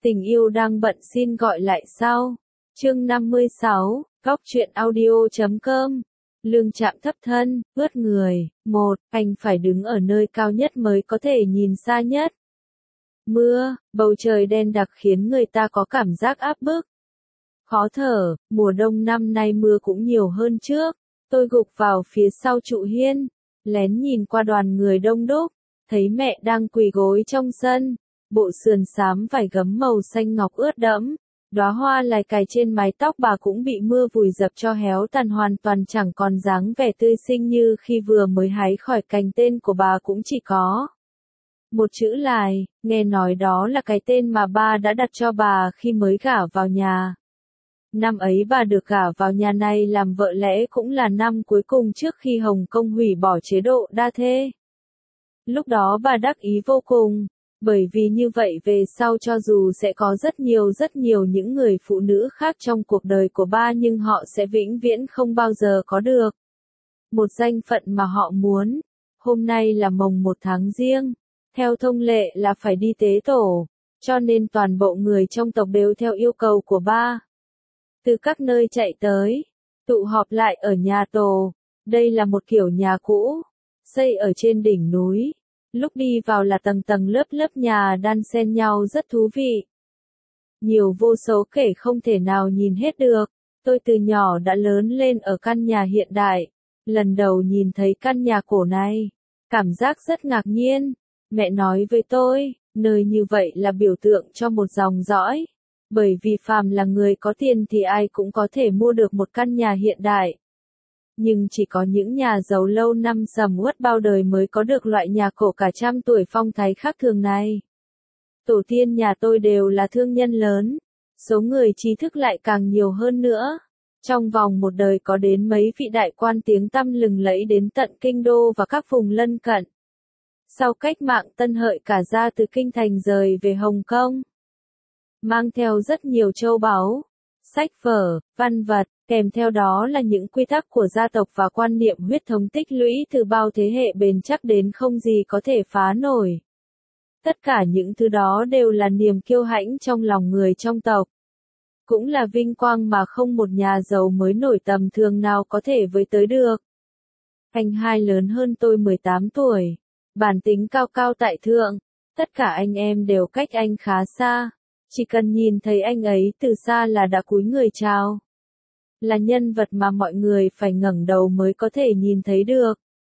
Tình yêu đang bận xin gọi lại sau. Chương 56, Góc truyện audio.com. Lương Trạm thấp thân, ướt người. 1. Anh phải đứng ở nơi cao nhất mới có thể nhìn xa nhất. Mưa, bầu trời đen đặc khiến người ta có cảm giác áp bức. Khó thở, mùa đông năm nay mưa cũng nhiều hơn trước. Tôi gục vào phía sau trụ hiên, lén nhìn qua đoàn người đông đúc, thấy mẹ đang quỳ gối trong sân. Bộ sườn xám vải gấm màu xanh ngọc ướt đẫm, đóa hoa lài cài trên mái tóc bà cũng bị mưa vùi dập cho héo tàn, hoàn toàn chẳng còn dáng vẻ tươi xinh như khi vừa mới hái khỏi cành. Tên của bà cũng chỉ có một chữ Lài, nghe nói đó là cái tên mà ba đã đặt cho bà khi mới gả vào nhà. Năm ấy bà được gả vào nhà này làm vợ, lẽ cũng là năm cuối cùng trước khi Hồng Kông hủy bỏ chế độ đa thê. Lúc đó bà đắc ý vô cùng, bởi vì như vậy về sau cho dù sẽ có rất nhiều những người phụ nữ khác trong cuộc đời của ba, nhưng họ sẽ vĩnh viễn không bao giờ có được một danh phận mà họ muốn. Hôm nay là mồng 1 tháng Giêng, theo thông lệ là phải đi tế tổ, cho nên toàn bộ người trong tộc đều theo yêu cầu của ba, từ các nơi chạy tới, tụ họp lại ở nhà tổ. Đây là một kiểu nhà cũ, xây ở trên đỉnh núi. Lúc đi vào là tầng tầng lớp nhà đan xen nhau rất thú vị. Nhiều vô số kể không thể nào nhìn hết được. Tôi từ nhỏ đã lớn lên ở căn nhà hiện đại. Lần đầu nhìn thấy căn nhà cổ này, cảm giác rất ngạc nhiên. Mẹ nói với tôi, nơi như vậy là biểu tượng cho một dòng dõi. Bởi vì phàm là người có tiền thì ai cũng có thể mua được một căn nhà hiện đại. Nhưng chỉ có những nhà giàu lâu năm sầm uất bao đời mới có được loại nhà cổ cả trăm tuổi phong thái khác thường này. Tổ tiên nhà tôi đều là thương nhân lớn, số người trí thức lại càng nhiều hơn nữa. Trong vòng một đời có đến mấy vị đại quan tiếng tăm lừng lẫy đến tận kinh đô và các vùng lân cận. Sau cách mạng Tân Hợi cả gia từ kinh thành rời về Hồng Kông, mang theo rất nhiều châu báu, sách vở, văn vật, kèm theo đó là những quy tắc của gia tộc và quan niệm huyết thống tích lũy từ bao thế hệ bền chắc đến không gì có thể phá nổi. Tất cả những thứ đó đều là niềm kiêu hãnh trong lòng người trong tộc. Cũng là vinh quang mà không một nhà giàu mới nổi tầm thường nào có thể với tới được. Anh hai lớn hơn tôi 18 tuổi, bản tính cao cao tại thượng, tất cả anh em đều cách anh khá xa. Chỉ cần nhìn thấy anh ấy từ xa là đã cúi người chào. Là nhân vật mà mọi người phải ngẩng đầu mới có thể nhìn thấy được.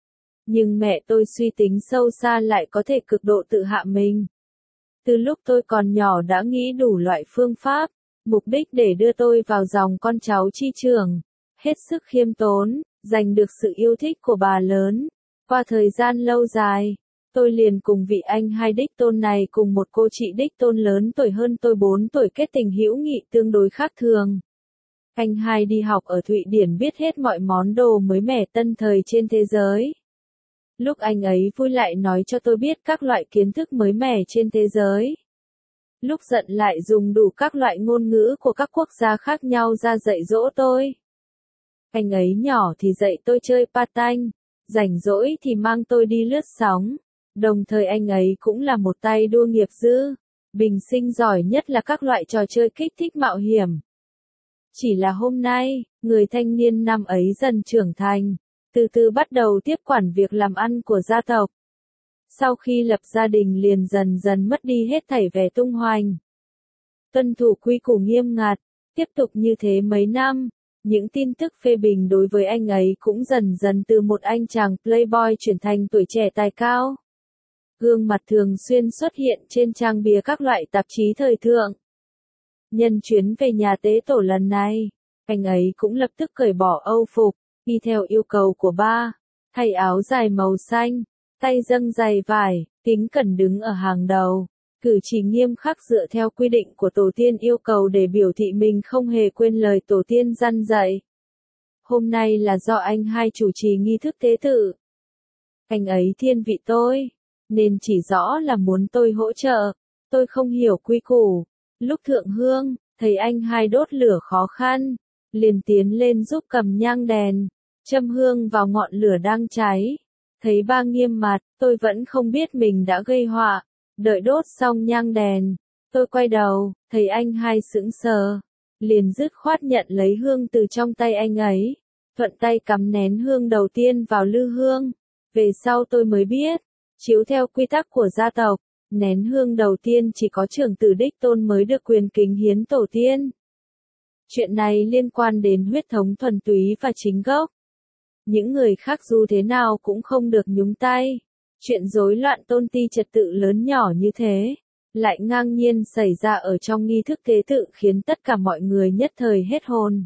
Nhưng mẹ tôi suy tính sâu xa lại có thể cực độ tự hạ mình. Từ lúc tôi còn nhỏ đã nghĩ đủ loại phương pháp, mục đích để đưa tôi vào dòng con cháu chi trưởng. Hết sức khiêm tốn, giành được sự yêu thích của bà lớn. Qua thời gian lâu dài, tôi liền cùng vị anh hai đích tôn này cùng một cô chị đích tôn lớn tuổi hơn tôi 4 tuổi kết tình hữu nghị tương đối khác thường. Anh hai đi học ở Thụy Điển, biết hết mọi món đồ mới mẻ tân thời trên thế giới. Lúc anh ấy vui lại nói cho tôi biết các loại kiến thức mới mẻ trên thế giới. Lúc giận lại dùng đủ các loại ngôn ngữ của các quốc gia khác nhau ra dạy dỗ tôi. Anh ấy nhỏ thì dạy tôi chơi patanh, rảnh rỗi thì mang tôi đi lướt sóng. Đồng thời anh ấy cũng là một tay đua nghiệp dư, bình sinh giỏi nhất là các loại trò chơi kích thích mạo hiểm. Chỉ là hôm nay, người thanh niên năm ấy dần trưởng thành, từ từ bắt đầu tiếp quản việc làm ăn của gia tộc. Sau khi lập gia đình liền dần dần mất đi hết thảy vẻ tung hoành. Tuân thủ quy củ nghiêm ngặt, tiếp tục như thế mấy năm, những tin tức phê bình đối với anh ấy cũng dần dần từ một anh chàng playboy chuyển thành tuổi trẻ tài cao. Gương mặt thường xuyên xuất hiện trên trang bìa các loại tạp chí thời thượng. Nhân chuyến về nhà tế tổ lần này, anh ấy cũng lập tức cởi bỏ âu phục, y theo yêu cầu của ba, thay áo dài màu xanh, tay dâng giày vải, kính cẩn đứng ở hàng đầu, cử chỉ nghiêm khắc dựa theo quy định của tổ tiên yêu cầu để biểu thị mình không hề quên lời tổ tiên dăn dạy. Hôm nay là do anh hai chủ trì nghi thức tế tự. Anh ấy thiên vị tôi, nên chỉ rõ là muốn tôi hỗ trợ. Tôi không hiểu quy củ. Lúc thượng hương, thấy anh hai đốt lửa khó khăn, liền tiến lên giúp cầm nhang đèn, châm hương vào ngọn lửa đang cháy. Thấy ba nghiêm mặt, tôi vẫn không biết mình đã gây họa. Đợi đốt xong nhang đèn, Tôi quay đầu, thấy anh hai sững sờ, liền dứt khoát nhận lấy hương từ trong tay anh ấy, thuận tay cắm nén hương đầu tiên vào lư hương. Về sau tôi mới biết, chiếu theo quy tắc của gia tộc, nén hương đầu tiên chỉ có trưởng tử đích tôn mới được quyền kính hiến tổ tiên. Chuyện này liên quan đến huyết thống thuần túy và chính gốc. Những người khác dù thế nào cũng không được nhúng tay. Chuyện rối loạn tôn ti trật tự lớn nhỏ như thế, lại ngang nhiên xảy ra ở trong nghi thức tế tự khiến tất cả mọi người nhất thời hết hồn.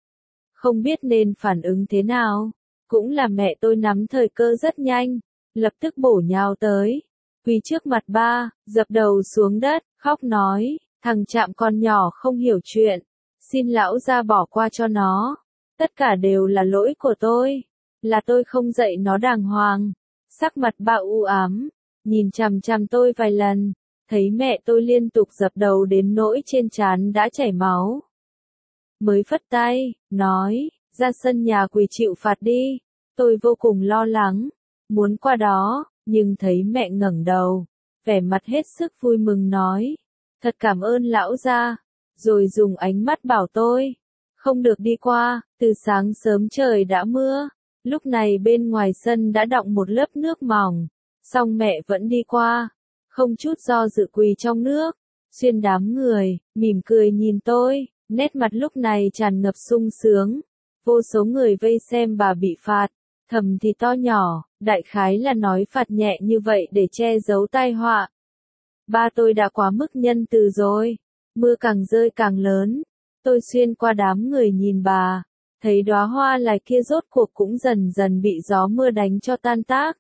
Không biết nên phản ứng thế nào, cũng là mẹ tôi nắm thời cơ rất nhanh, lập tức bổ nhào tới, quỳ trước mặt ba, dập đầu xuống đất, khóc nói, thằng Trạm con nhỏ không hiểu chuyện, xin lão gia bỏ qua cho nó, tất cả đều là lỗi của tôi, là tôi không dạy nó đàng hoàng. Sắc mặt ba u ám, nhìn chằm chằm tôi vài lần, thấy mẹ tôi liên tục dập đầu đến nỗi trên trán đã chảy máu. Mới phất tay, nói, ra sân nhà quỳ chịu phạt đi. Tôi vô cùng lo lắng, muốn qua đó, nhưng thấy mẹ ngẩng đầu, vẻ mặt hết sức vui mừng nói, thật cảm ơn lão gia, rồi dùng ánh mắt bảo tôi, không được đi qua, từ sáng sớm trời đã mưa. Lúc này bên ngoài sân đã đọng một lớp nước mỏng, song mẹ vẫn đi qua, không chút do dự quỳ trong nước, xuyên đám người, mỉm cười nhìn tôi, nét mặt lúc này tràn ngập sung sướng. Vô số người vây xem bà bị phạt, thầm thì to nhỏ, đại khái là nói phạt nhẹ như vậy để che giấu tai họa. Ba tôi đã quá mức nhân từ rồi, mưa càng rơi càng lớn, tôi xuyên qua đám người nhìn bà. Thấy đóa hoa lại kia rốt cuộc cũng dần dần bị gió mưa đánh cho tan tác.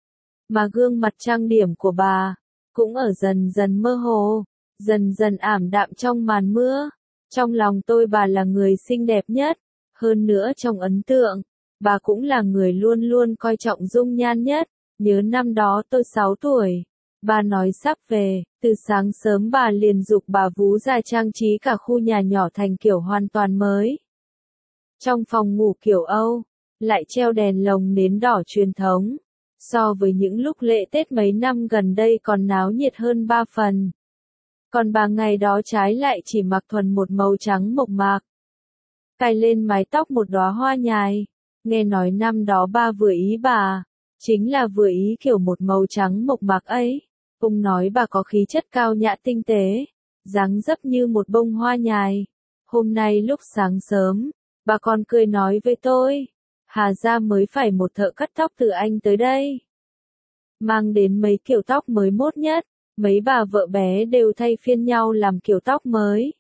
Mà gương mặt trang điểm của bà, cũng ở dần dần mơ hồ, dần dần ảm đạm trong màn mưa. Trong lòng tôi bà là người xinh đẹp nhất, hơn nữa trong ấn tượng, bà cũng là người luôn luôn coi trọng dung nhan nhất. Nhớ năm đó tôi 6 tuổi, bà nói sắp về, từ sáng sớm bà liền giục bà vú ra trang trí cả khu nhà nhỏ thành kiểu hoàn toàn mới. Trong phòng ngủ kiểu Âu, lại treo đèn lồng nến đỏ truyền thống, so với những lúc lễ Tết mấy năm gần đây còn náo nhiệt hơn 3 phần. Còn bà ngày đó trái lại chỉ mặc thuần một màu trắng mộc mạc, cài lên mái tóc một đóa hoa nhài. Nghe nói năm đó ba vừa ý bà, chính là vừa ý kiểu một màu trắng mộc mạc ấy. Ông nói bà có khí chất cao nhã tinh tế, dáng dấp như một bông hoa nhài. Hôm nay lúc sáng sớm, bà còn cười nói với tôi, Hà gia mới phải một thợ cắt tóc từ Anh tới đây. Mang đến mấy kiểu tóc mới mốt nhất, mấy bà vợ bé đều thay phiên nhau làm kiểu tóc mới.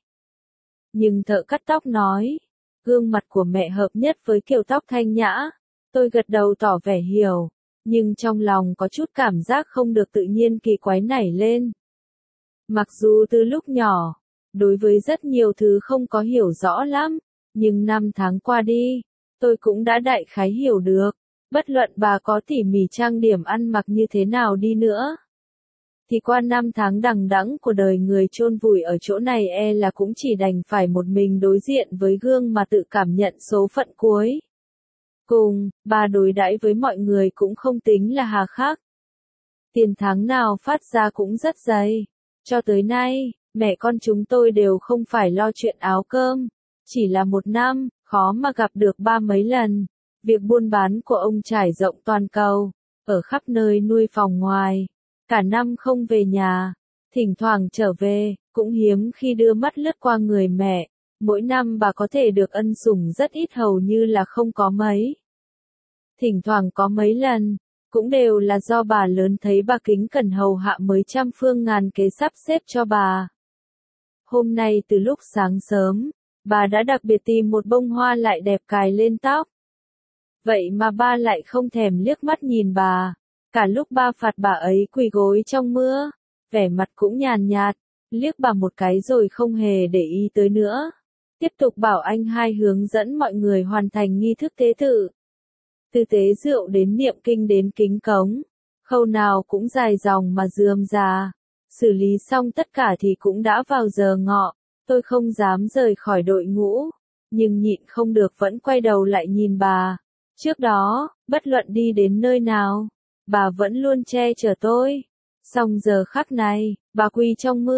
Nhưng thợ cắt tóc nói, gương mặt của mẹ hợp nhất với kiểu tóc thanh nhã. Tôi gật đầu tỏ vẻ hiểu, nhưng trong lòng có chút cảm giác không được tự nhiên kỳ quái nảy lên. Mặc dù từ lúc nhỏ, đối với rất nhiều thứ không có hiểu rõ lắm, nhưng năm tháng qua đi, tôi cũng đã đại khái hiểu được, bất luận bà có tỉ mỉ trang điểm ăn mặc như thế nào đi nữa. Thì qua năm tháng đằng đẵng của đời người chôn vùi ở chỗ này là cũng chỉ đành phải một mình đối diện với gương mà tự cảm nhận số phận cuối. Cùng, bà đối đãi với mọi người cũng không tính là hà khắc. Tiền tháng nào phát ra cũng rất dày. Cho tới nay, mẹ con chúng tôi đều không phải lo chuyện áo cơm. Chỉ là một năm, khó mà gặp được ba mấy lần. Việc buôn bán của ông trải rộng toàn cầu, ở khắp nơi nuôi phòng ngoài. Cả năm không về nhà, thỉnh thoảng trở về, cũng hiếm khi đưa mắt lướt qua người mẹ. Mỗi năm bà có thể được ân sủng rất ít hầu như là không có mấy. Thỉnh thoảng có mấy lần, cũng đều là do bà lớn thấy bà kính cẩn hầu hạ mới trăm phương ngàn kế sắp xếp cho bà. Hôm nay từ lúc sáng sớm, bà đã đặc biệt tìm một bông hoa lại đẹp cài lên tóc. Vậy mà ba lại không thèm liếc mắt nhìn bà. Cả lúc ba phạt bà ấy quỳ gối trong mưa, vẻ mặt cũng nhàn nhạt, liếc bà một cái rồi không hề để ý tới nữa. Tiếp tục bảo anh hai hướng dẫn mọi người hoàn thành nghi thức tế tự. Từ tế rượu đến niệm kinh đến kính cống, khâu nào cũng dài dòng mà rườm rà. Xử lý xong tất cả thì cũng đã vào giờ ngọ, tôi không dám rời khỏi đội ngũ, nhưng nhịn không được vẫn quay đầu lại nhìn bà. Trước đó, bất luận đi đến nơi nào, bà vẫn luôn che chở tôi. Song giờ khắc này, bà quỳ trong mưa,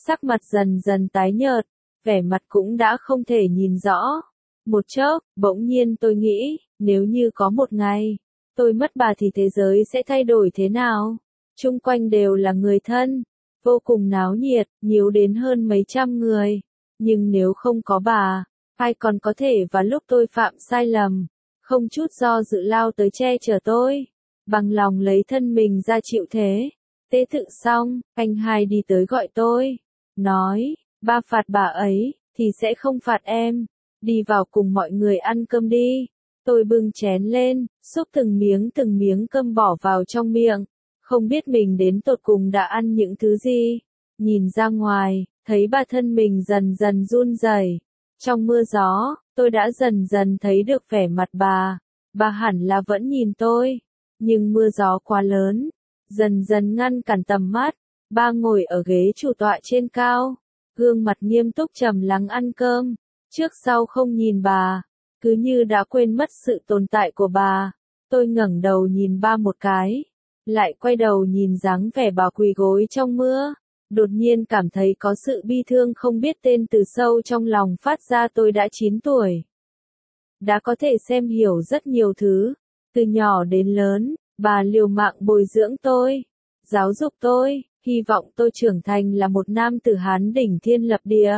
Sắc mặt dần dần tái nhợt, vẻ mặt cũng đã không thể nhìn rõ. Một chốc, bỗng nhiên tôi nghĩ, nếu như có một ngày, tôi mất bà thì thế giới sẽ thay đổi thế nào? Chung quanh đều là người thân, vô cùng náo nhiệt, nhiều đến hơn mấy trăm người. Nhưng nếu không có bà, ai còn có thể vào lúc tôi phạm sai lầm, không chút do dự lao tới che chở tôi, bằng lòng lấy thân mình ra chịu thế. Tế tự xong, anh hai đi tới gọi tôi, nói, ba phạt bà ấy, thì sẽ không phạt em, đi vào cùng mọi người ăn cơm đi. Tôi bưng chén lên, xúc từng miếng cơm bỏ vào trong miệng, không biết mình đến tột cùng đã ăn những thứ gì. Nhìn ra ngoài, thấy bà thân mình dần dần run rẩy. Trong mưa gió, tôi đã dần dần thấy được vẻ mặt bà hẳn là vẫn nhìn tôi, nhưng mưa gió quá lớn, dần dần ngăn cản tầm mắt. Ba ngồi ở ghế chủ tọa trên cao, gương mặt nghiêm túc trầm lắng ăn cơm, trước sau không nhìn bà, cứ như đã quên mất sự tồn tại của bà. Tôi ngẩng đầu nhìn ba một cái, lại quay đầu nhìn dáng vẻ bà quỳ gối trong mưa, đột nhiên cảm thấy có sự bi thương không biết tên từ sâu trong lòng phát ra. Tôi đã 9 tuổi, đã có thể xem hiểu rất nhiều thứ, từ nhỏ đến lớn, bà liều mạng bồi dưỡng tôi, giáo dục tôi, hy vọng tôi trưởng thành là một nam tử Hán đỉnh thiên lập địa.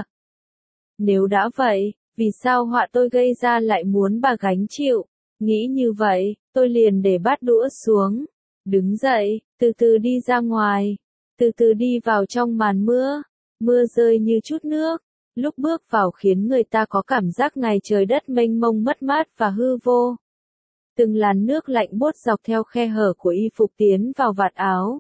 Nếu đã vậy, vì sao họa tôi gây ra lại muốn bà gánh chịu? Nghĩ như vậy, tôi liền để bát đũa xuống, đứng dậy, từ từ đi ra ngoài, từ từ đi vào trong màn mưa. Mưa rơi như chút nước, lúc bước vào khiến người ta có cảm giác ngày trời đất mênh mông mất mát và hư vô. Từng làn nước lạnh buốt dọc theo khe hở của y phục tiến vào vạt áo.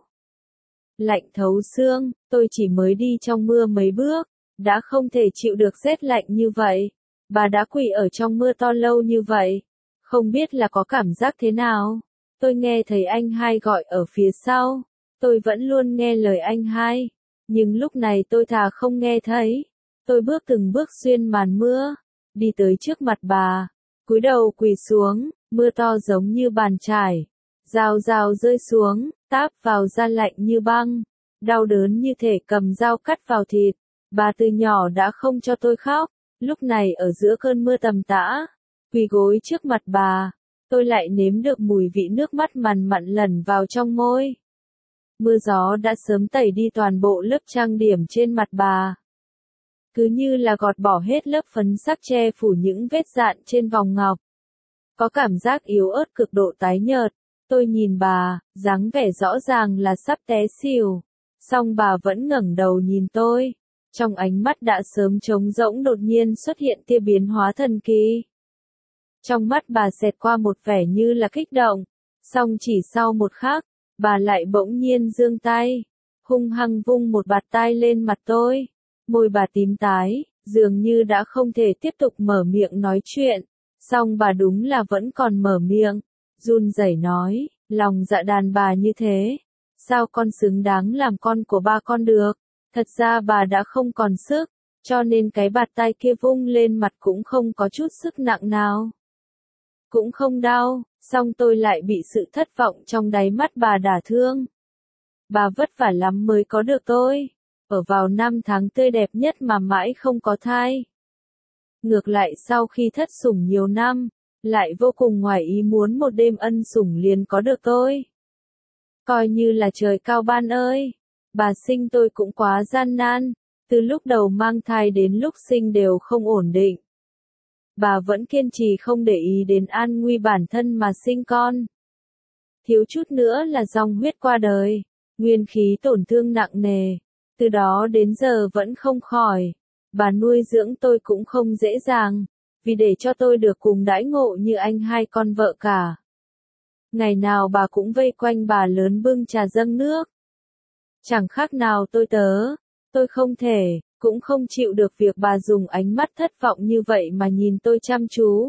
Lạnh thấu xương, tôi chỉ mới đi trong mưa mấy bước, đã không thể chịu được rét lạnh như vậy. Bà đã quỳ ở trong mưa to lâu như vậy, không biết là có cảm giác thế nào. Tôi nghe thấy anh hai gọi ở phía sau, tôi vẫn luôn nghe lời anh hai, nhưng lúc này tôi thà không nghe thấy. Tôi bước từng bước xuyên màn mưa, đi tới trước mặt bà, cúi đầu quỳ xuống, mưa to giống như bàn chải, rào rào rơi xuống, táp vào da lạnh như băng, đau đớn như thể cầm dao cắt vào thịt. Bà từ nhỏ đã không cho tôi khóc, lúc này ở giữa cơn mưa tầm tã, quỳ gối trước mặt bà, tôi lại nếm được mùi vị nước mắt mằn mặn lẩn vào trong môi. Mưa gió đã sớm tẩy đi toàn bộ lớp trang điểm trên mặt bà, cứ như là gọt bỏ hết lớp phấn sắc che phủ những vết dạn trên vòng ngọc. Có cảm giác yếu ớt cực độ tái nhợt. Tôi nhìn bà, dáng vẻ rõ ràng là sắp té xỉu, song bà vẫn ngẩng đầu nhìn tôi. Trong ánh mắt đã sớm trống rỗng đột nhiên xuất hiện tia biến hóa thần kỳ. Trong mắt bà xẹt qua một vẻ như là kích động, song chỉ sau một khắc, bà lại bỗng nhiên giương tay, hung hăng vung một bạt tai lên mặt tôi. Môi bà tím tái, dường như đã không thể tiếp tục mở miệng nói chuyện, song bà đúng là vẫn còn mở miệng, run rẩy nói, lòng dạ đàn bà như thế, sao con xứng đáng làm con của ba con được? Thật ra bà đã không còn sức, cho nên cái bạt tai kia vung lên mặt cũng không có chút sức nặng nào. Cũng không đau, song tôi lại bị sự thất vọng trong đáy mắt bà đả thương. Bà vất vả lắm mới có được tôi, ở vào năm tháng tươi đẹp nhất mà mãi không có thai. Ngược lại sau khi thất sủng nhiều năm, lại vô cùng ngoài ý muốn một đêm ân sủng liền có được tôi. Coi như là trời cao ban ơi. Bà sinh tôi cũng quá gian nan, từ lúc đầu mang thai đến lúc sinh đều không ổn định. Bà vẫn kiên trì không để ý đến an nguy bản thân mà sinh con. Thiếu chút nữa là dòng huyết qua đời, nguyên khí tổn thương nặng nề, từ đó đến giờ vẫn không khỏi. Bà nuôi dưỡng tôi cũng không dễ dàng, vì để cho tôi được cùng đãi ngộ như anh hai con vợ cả. Ngày nào bà cũng vây quanh bà lớn bưng trà dâng nước. Chẳng khác nào tôi tớ, tôi không thể, cũng không chịu được việc bà dùng ánh mắt thất vọng như vậy mà nhìn tôi chăm chú.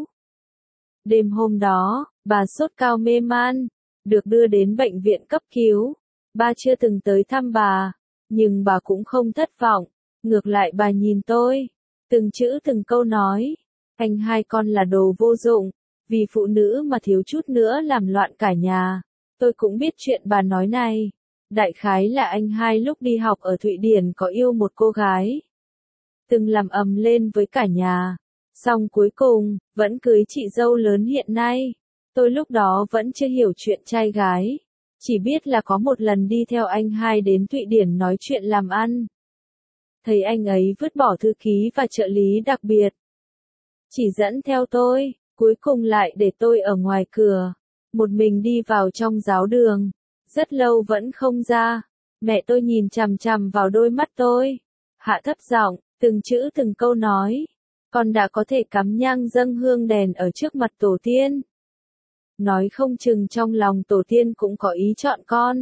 Đêm hôm đó, bà sốt cao mê man, được đưa đến bệnh viện cấp cứu. Ba chưa từng tới thăm bà, nhưng bà cũng không thất vọng, ngược lại bà nhìn tôi, từng chữ từng câu nói, anh hai con là đồ vô dụng, vì phụ nữ mà thiếu chút nữa làm loạn cả nhà. Tôi cũng biết chuyện bà nói này, Đại khái là anh hai lúc đi học ở Thụy Điển có yêu một cô gái. Từng làm ầm lên với cả nhà. Xong cuối cùng, vẫn cưới chị dâu lớn hiện nay. Tôi lúc đó vẫn chưa hiểu chuyện trai gái. Chỉ biết là có một lần đi theo anh hai đến Thụy Điển nói chuyện làm ăn. Thấy anh ấy vứt bỏ thư ký và trợ lý đặc biệt. Chỉ dẫn theo tôi, cuối cùng lại để tôi ở ngoài cửa. Một mình đi vào trong giáo đường. Rất lâu vẫn không ra. Mẹ tôi nhìn chằm chằm vào đôi mắt tôi. Hạ thấp giọng, từng chữ từng câu nói. Con đã có thể cắm nhang dâng hương đèn ở trước mặt tổ tiên. Nói không chừng trong lòng tổ tiên cũng có ý chọn con.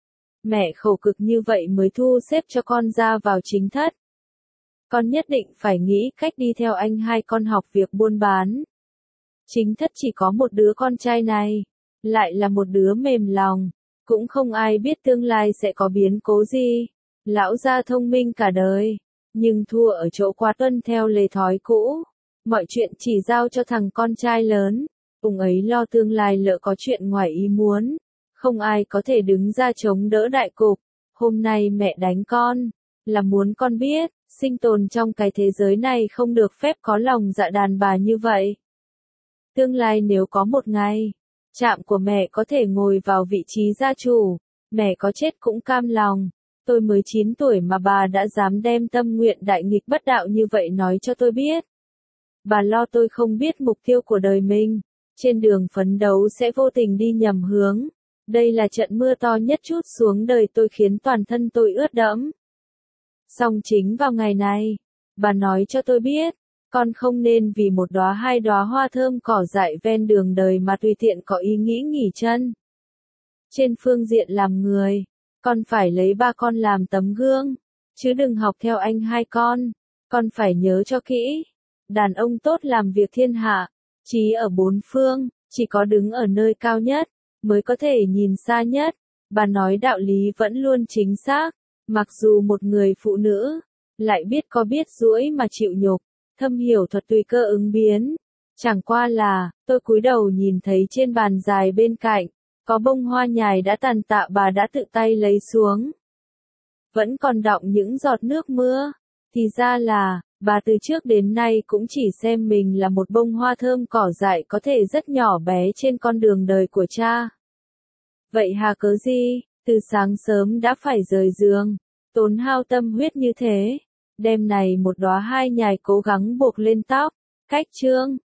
Mẹ khổ cực như vậy mới thu xếp cho con ra vào chính thất. Con nhất định phải nghĩ cách đi theo anh hai con học việc buôn bán. Chính thất chỉ có một đứa con trai này, lại là một đứa mềm lòng, cũng không ai biết tương lai sẽ có biến cố gì. Lão gia thông minh cả đời, nhưng thua ở chỗ quá tuân theo lề thói cũ. Mọi chuyện chỉ giao cho thằng con trai lớn, ông ấy lo tương lai lỡ có chuyện ngoài ý muốn. Không ai có thể đứng ra chống đỡ đại cục. Hôm nay mẹ đánh con, là muốn con biết, sinh tồn trong cái thế giới này không được phép có lòng dạ đàn bà như vậy. Tương lai nếu có một ngày, chạm của mẹ có thể ngồi vào vị trí gia chủ, mẹ có chết cũng cam lòng. Tôi mới 9 tuổi mà bà đã dám đem tâm nguyện đại nghịch bất đạo như vậy nói cho tôi biết. Bà lo tôi không biết mục tiêu của đời mình, trên đường phấn đấu sẽ vô tình đi nhầm hướng. Đây là trận mưa to nhất chút xuống đời tôi khiến toàn thân tôi ướt đẫm. Song chính vào ngày này, bà nói cho tôi biết, con không nên vì một đóa hai đóa hoa thơm cỏ dại ven đường đời mà tùy tiện có ý nghĩ nghỉ chân. Trên phương diện làm người, con phải lấy ba con làm tấm gương, chứ đừng học theo anh hai con phải nhớ cho kỹ. Đàn ông tốt làm việc thiên hạ, chí ở bốn phương, chỉ có đứng ở nơi cao nhất, mới có thể nhìn xa nhất. Bà nói đạo lý vẫn luôn chính xác, mặc dù một người phụ nữ, lại biết có biết duỗi mà chịu nhục, thâm hiểu thuật tùy cơ ứng biến. Chẳng qua là, tôi cúi đầu nhìn thấy trên bàn dài bên cạnh, có bông hoa nhài đã tàn tạ bà đã tự tay lấy xuống. Vẫn còn đọng những giọt nước mưa, thì ra là, bà từ trước đến nay cũng chỉ xem mình là một bông hoa thơm cỏ dại có thể rất nhỏ bé trên con đường đời của cha. Vậy hà cớ gì, từ sáng sớm đã phải rời giường, tốn hao tâm huyết như thế, đêm này một đóa hai nhài cố gắng buộc lên tóc, cách chương.